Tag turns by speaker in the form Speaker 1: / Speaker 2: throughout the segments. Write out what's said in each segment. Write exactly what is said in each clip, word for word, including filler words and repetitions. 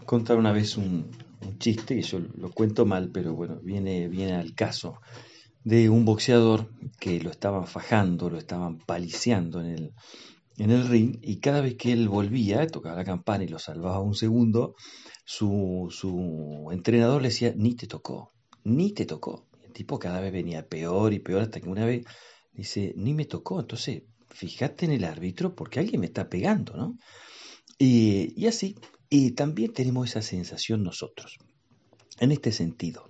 Speaker 1: contar una vez un, un chiste, que yo lo cuento mal, pero bueno, viene, viene al caso, de un boxeador que lo estaban fajando, lo estaban paliciando en el, en el ring, y cada vez que él volvía, tocaba la campana y lo salvaba un segundo, su, su entrenador le decía, ni te tocó, ni te tocó. El tipo cada vez venía peor y peor hasta que una vez dice, ni me tocó, entonces fíjate en el árbitro porque alguien me está pegando, ¿no? Y, y así, y también tenemos esa sensación nosotros. En este sentido,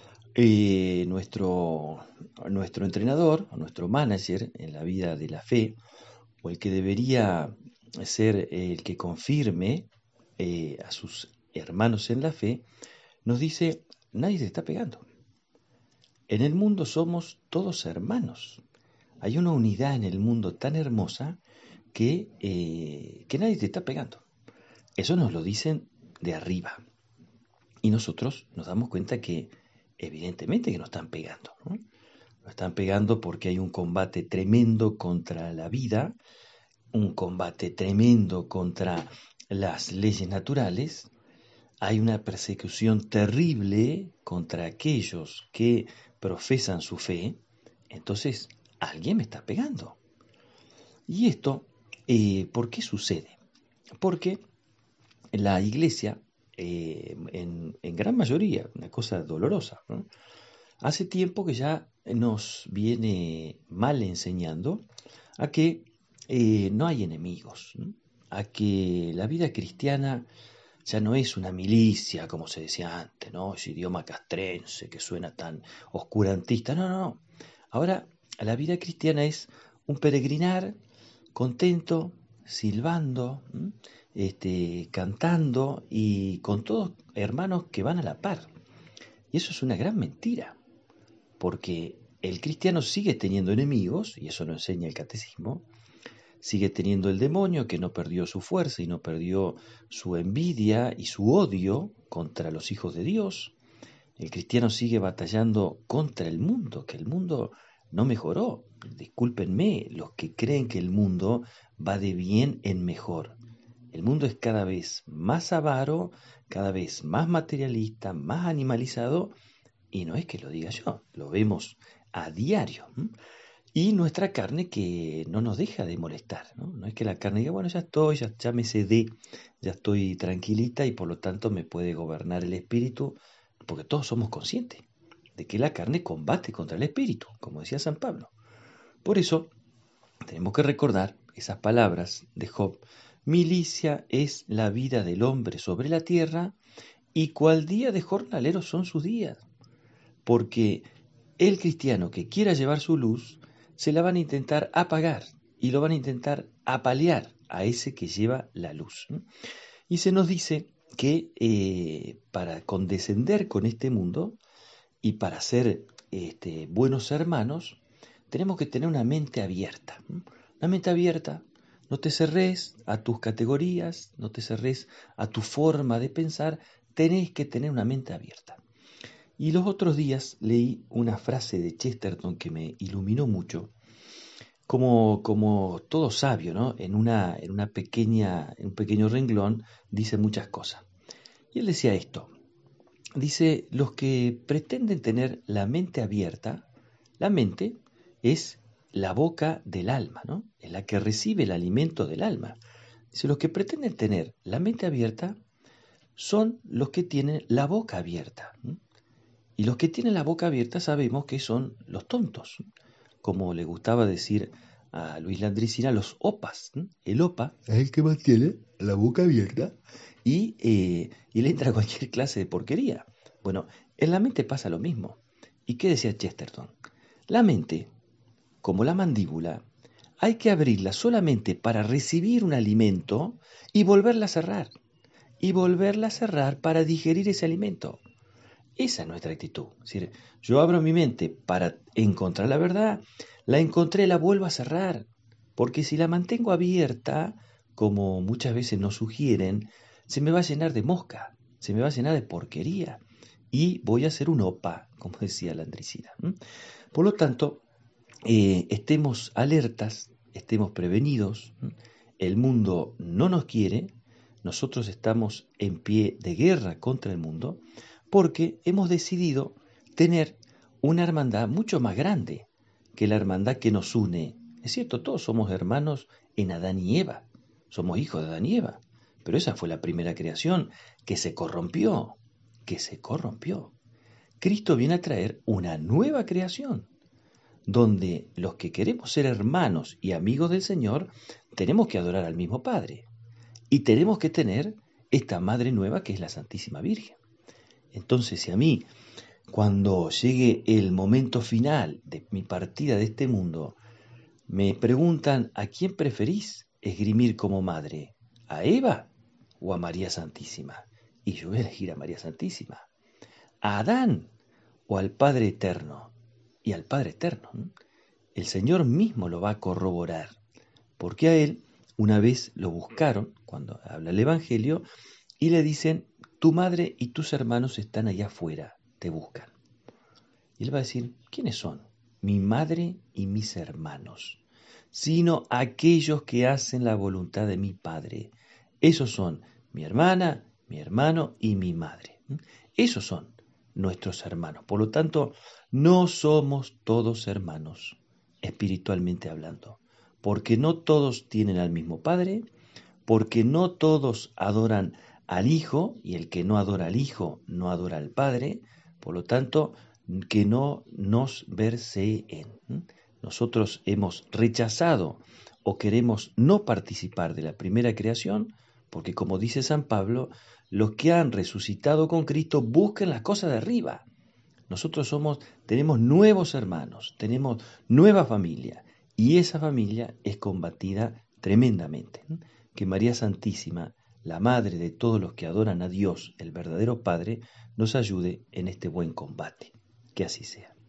Speaker 1: eh, nuestro, nuestro entrenador, nuestro manager en la vida de la fe, o el que debería ser el que confirme eh, a sus hermanos en la fe, nos dice, nadie te está pegando. En el mundo somos todos hermanos. Hay una unidad en el mundo tan hermosa que, eh, que nadie te está pegando. Eso nos lo dicen de arriba. Y nosotros nos damos cuenta que evidentemente que nos están pegando, ¿no? Nos están pegando porque hay un combate tremendo contra la vida, un combate tremendo contra las leyes naturales, hay una persecución terrible contra aquellos que profesan su fe, entonces alguien me está pegando. Y esto, eh, ¿por qué sucede? Porque la iglesia, eh, en, en gran mayoría, una cosa dolorosa, ¿no? Hace tiempo que ya nos viene mal enseñando a que eh, no hay enemigos, ¿no? A que la vida cristiana ya no es una milicia, como se decía antes, ¿no? Ese idioma castrense que suena tan oscurantista. No, no, no. Ahora la vida cristiana es un peregrinar contento, silbando, ¿m? este, cantando y con todos hermanos que van a la par. Y eso es una gran mentira, porque el cristiano sigue teniendo enemigos, y eso lo enseña el catecismo, sigue teniendo el demonio que no perdió su fuerza y no perdió su envidia y su odio contra los hijos de Dios. El cristiano sigue batallando contra el mundo, que el mundo no mejoró. Discúlpenme, los que creen que el mundo va de bien en mejor. El mundo es cada vez más avaro, cada vez más materialista, más animalizado, y no es que lo diga yo, lo vemos a diario. ¿m? Y nuestra carne que no nos deja de molestar, ¿no? No es que la carne diga, bueno, ya estoy, ya, ya me cedé, ya estoy tranquilita y por lo tanto me puede gobernar el espíritu, porque todos somos conscientes de que la carne combate contra el espíritu, como decía San Pablo. Por eso tenemos que recordar esas palabras de Job. Milicia es la vida del hombre sobre la tierra y cual día de jornalero son sus días. Porque el cristiano que quiera llevar su luz, se la van a intentar apagar y lo van a intentar apalear a ese que lleva la luz. ¿no? Y se nos dice que eh, para condescender con este mundo y para ser este, buenos hermanos, tenemos que tener una mente abierta. ¿no? Una mente abierta, no te cerres a tus categorías, no te cerres a tu forma de pensar, tenés que tener una mente abierta. Y los otros días leí una frase de Chesterton que me iluminó mucho, como, como todo sabio, ¿no? En una, en una pequeña, en un pequeño renglón dice muchas cosas. Y él decía esto, dice, los que pretenden tener la mente abierta, la mente es la boca del alma, ¿no? Es la que recibe el alimento del alma. Dice, los que pretenden tener la mente abierta son los que tienen la boca abierta. ¿no? Y los que tienen la boca abierta sabemos que son los tontos, como le gustaba decir a Luis Landricina, los opas. ¿no? El opa es el que mantiene la boca abierta y, eh, y le entra cualquier clase de porquería. Bueno, en la mente pasa lo mismo. ¿Y qué decía Chesterton? La mente, como la mandíbula, hay que abrirla solamente para recibir un alimento y volverla a cerrar. Y volverla a cerrar para digerir ese alimento. Esa es nuestra actitud. Es decir, yo abro mi mente para encontrar la verdad, la encontré, la vuelvo a cerrar. Porque si la mantengo abierta, como muchas veces nos sugieren, se me va a llenar de mosca, se me va a llenar de porquería y voy a ser un opa, como decía la Andricina. ¿m? Por lo tanto, eh, estemos alertas, estemos prevenidos. ¿m? El mundo no nos quiere, nosotros estamos en pie de guerra contra el mundo porque hemos decidido tener una hermandad mucho más grande que la hermandad que nos une. Es cierto, todos somos hermanos en Adán y Eva, somos hijos de Adán y Eva, pero esa fue la primera creación que se corrompió, que se corrompió. Cristo viene a traer una nueva creación, donde los que queremos ser hermanos y amigos del Señor, tenemos que adorar al mismo Padre. Y tenemos que tener esta Madre nueva que es la Santísima Virgen. Entonces, si a mí, cuando llegue el momento final de mi partida de este mundo, me preguntan ¿a quién preferís esgrimir como madre? ¿A Eva o a María Santísima? Y yo voy a elegir a María Santísima. ¿A Adán o al Padre Eterno? Y al Padre Eterno. El Señor mismo lo va a corroborar, porque a él una vez lo buscaron, cuando habla el Evangelio, y le dicen, tu madre y tus hermanos están allá afuera, te buscan. Y él va a decir, ¿quiénes son? Mi madre y mis hermanos, sino aquellos que hacen la voluntad de mi Padre. Esos son mi hermana, mi hermano y mi madre. Esos son nuestros hermanos. Por lo tanto, no somos todos hermanos, espiritualmente hablando, porque no todos tienen al mismo Padre, porque no todos adoran al Hijo, y el que no adora al Hijo no adora al Padre, por lo tanto, que no nos verseen. Nosotros hemos rechazado o queremos no participar de la primera creación, porque como dice San Pablo, los que han resucitado con Cristo buscan las cosas de arriba. Nosotros somos, tenemos nuevos hermanos, tenemos nueva familia, y esa familia es combatida tremendamente. Que María Santísima, la Madre de todos los que adoran a Dios, el verdadero Padre, nos ayude en este buen combate. Que así sea.